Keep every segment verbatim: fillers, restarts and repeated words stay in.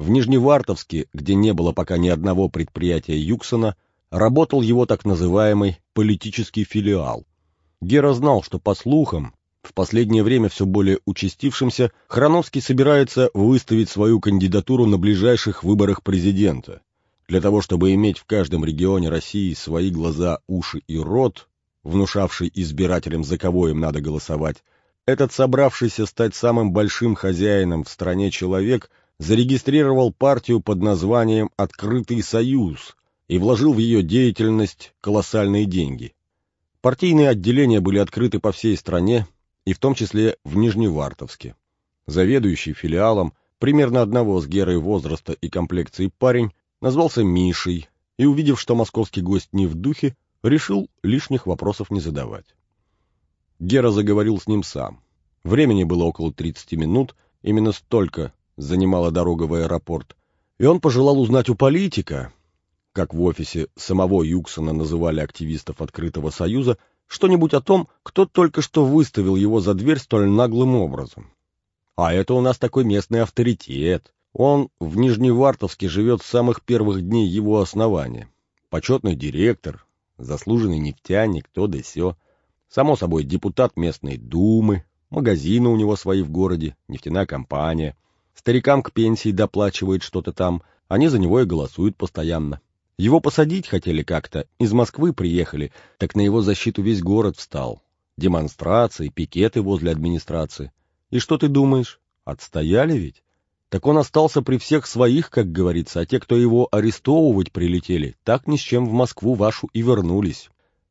В Нижневартовске, где не было пока ни одного предприятия Юксона, работал его так называемый политический филиал. Гера знал, что, по слухам, в последнее время все более участившимся, Храновский собирается выставить свою кандидатуру на ближайших выборах президента. Для того, чтобы иметь в каждом регионе России свои глаза, уши и рот, внушавший избирателям, за кого им надо голосовать, этот собравшийся стать самым большим хозяином в стране человек зарегистрировал партию под названием «Открытый союз» и вложил в ее деятельность колоссальные деньги. Партийные отделения были открыты по всей стране, и в том числе в Нижневартовске. Заведующий филиалом, примерно одного с Герой возраста и комплекции парень, назвался Мишей и, увидев, что московский гость не в духе, решил лишних вопросов не задавать. Гера заговорил с ним сам. Времени было около тридцати минут, именно столько занимала дорога в аэропорт, и он пожелал узнать у политика, как в офисе самого Юксона называли активистов Открытого Союза, что-нибудь о том, кто только что выставил его за дверь столь наглым образом. А это у нас такой местный авторитет. Он в Нижневартовске живет с самых первых дней его основания. Почетный директор, заслуженный нефтяник, то да сё. Само собой, депутат местной думы, магазины у него свои в городе, нефтяная компания. Старикам к пенсии доплачивает что-то там, они за него и голосуют постоянно. Его посадить хотели как-то, из Москвы приехали, так на его защиту весь город встал. Демонстрации, пикеты возле администрации. И что ты думаешь? Отстояли ведь? Так он остался при всех своих, как говорится, а те, кто его арестовывать прилетели, так ни с чем в Москву вашу и вернулись.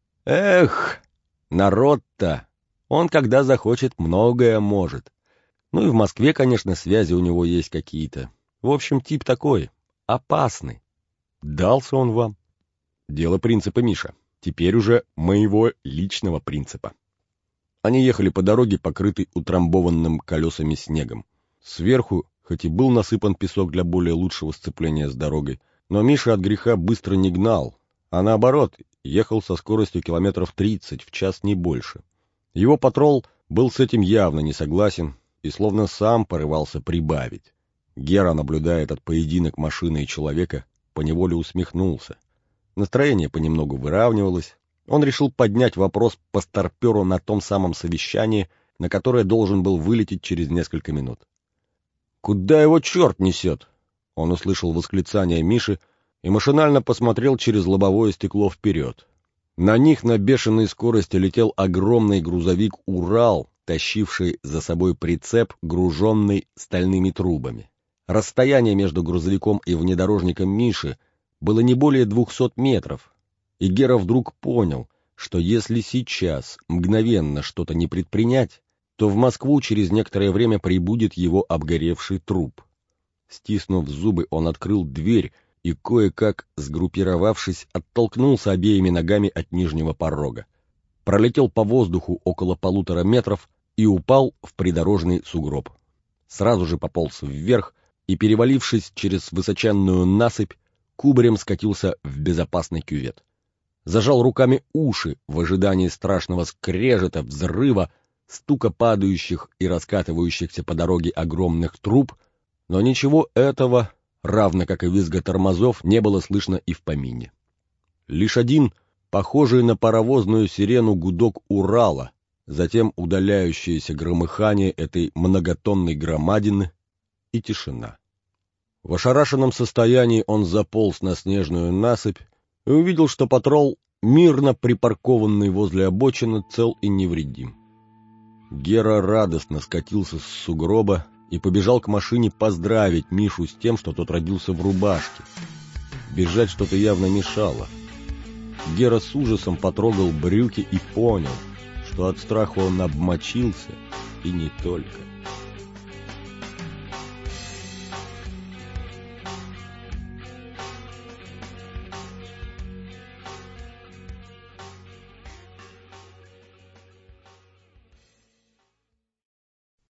Эх, народ-то! Он, когда захочет, многое может. Ну и в Москве, конечно, связи у него есть какие-то. В общем, тип такой, опасный. Дался он вам. Дело принципа, Миша. Теперь уже моего личного принципа. Они ехали по дороге, покрытой утрамбованным колесами снегом. Сверху, хоть и был насыпан песок для более лучшего сцепления с дорогой, но Миша от греха быстро не гнал, а наоборот, ехал со скоростью километров тридцать в час, не больше. Его патрол был с этим явно не согласен и словно сам порывался прибавить. Гера, наблюдая этот поединок машины и человека, поневоле усмехнулся. Настроение понемногу выравнивалось. Он решил поднять вопрос по старперу на том самом совещании, на которое должен был вылететь через несколько минут. «Куда его черт несет?» Он услышал восклицание Миши и машинально посмотрел через лобовое стекло вперед. На них на бешеной скорости летел огромный грузовик «Урал», тащивший за собой прицеп, груженный стальными трубами. Расстояние между грузовиком и внедорожником Миши было не более двухсот метров, и Гера вдруг понял, что если сейчас мгновенно что-то не предпринять, то в Москву через некоторое время прибудет его обгоревший труп. Стиснув зубы, он открыл дверь и, кое-как сгруппировавшись, оттолкнулся обеими ногами от нижнего порога. Пролетел по воздуху около полутора метров и упал в придорожный сугроб. Сразу же пополз вверх и, перевалившись через высоченную насыпь, кубарем скатился в безопасный кювет. Зажал руками уши в ожидании страшного скрежета, взрыва, стука падающих и раскатывающихся по дороге огромных труб, но ничего этого, равно как и визга тормозов, не было слышно и в помине. Лишь один, похожий на паровозную сирену, гудок Урала, затем удаляющееся громыхание этой многотонной громадины и тишина. В ошарашенном состоянии он заполз на снежную насыпь и увидел, что патрол, мирно припаркованный возле обочины, цел и невредим. Гера радостно скатился с сугроба и побежал к машине поздравить Мишу с тем, что тот родился в рубашке. Бежать что-то явно мешало. Гера с ужасом потрогал брюки и понял, что от страха он обмочился, и не только.